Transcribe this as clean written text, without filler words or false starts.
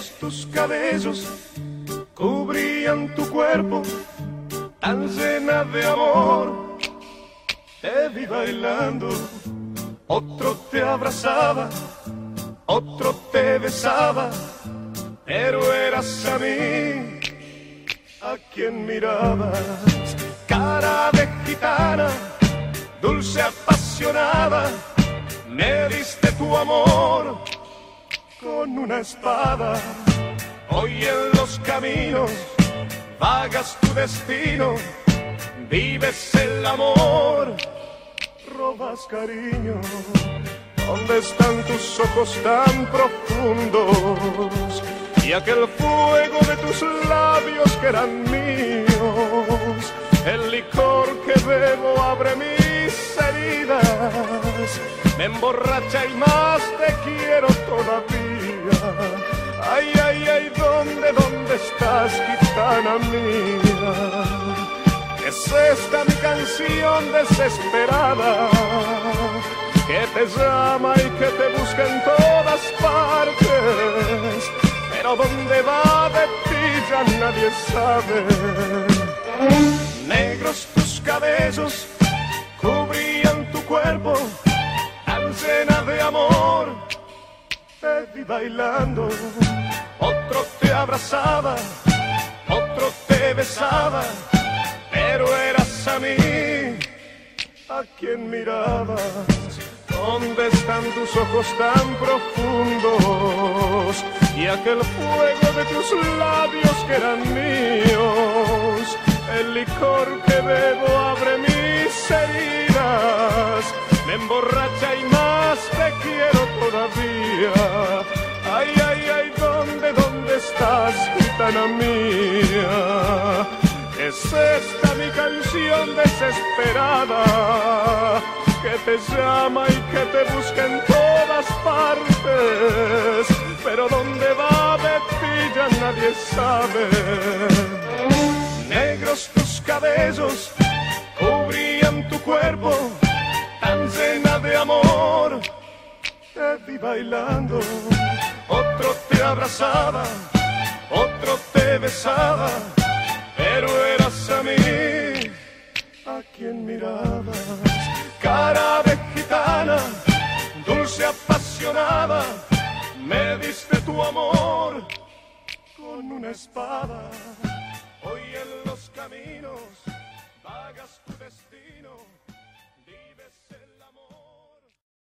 Negros tus cabellos cubrían tu cuerpo, tan llena de amor. Te vi bailando, otro te abrazaba, otro te besaba, pero eras a mí a quien mirabas. Cara de gitana, dulce apasionada, me diste tu amor con una espada. Hoy en los caminos vagas tu destino, vives el amor, robas cariño. ¿Dónde están tus ojos tan profundos y aquel fuego de tus labios que eran míos? El licor que bebo abre mis heridas, me emborracha y más te quiero todavía. Ay, ay, ay, ¿dónde estás, gitana mía? Es esta mi canción desesperada, que te llama y que te busca en todas partes, pero dónde va de ti ya nadie sabe. Negros tus cabellos cubrían tu cuerpo, tan llena de amor. Te vi bailando, otro te abrazaba, otro te besaba, pero eras a mí a quien mirabas. ¿Dónde están tus ojos tan profundos y aquel fuego de tus labios que eran míos? El licor que bebo abre mis heridas, me emborracha y más te quiero todavía. Ay, ay, ay, ¿dónde estás, gitana mía? Es esta mi canción desesperada, que te llama y que te busca en todas partes, pero dónde va de ti ya nadie sabe. Negros tus cabellos cubrían tu cuerpo, tan llena de amor. Te vi bailando, otro te abrazaba, otro te besaba, pero eras a mí a quien mirabas. Cara de gitana, dulce apasionada, me diste tu amor con una espada. Hoy en los caminos vagas tu destino.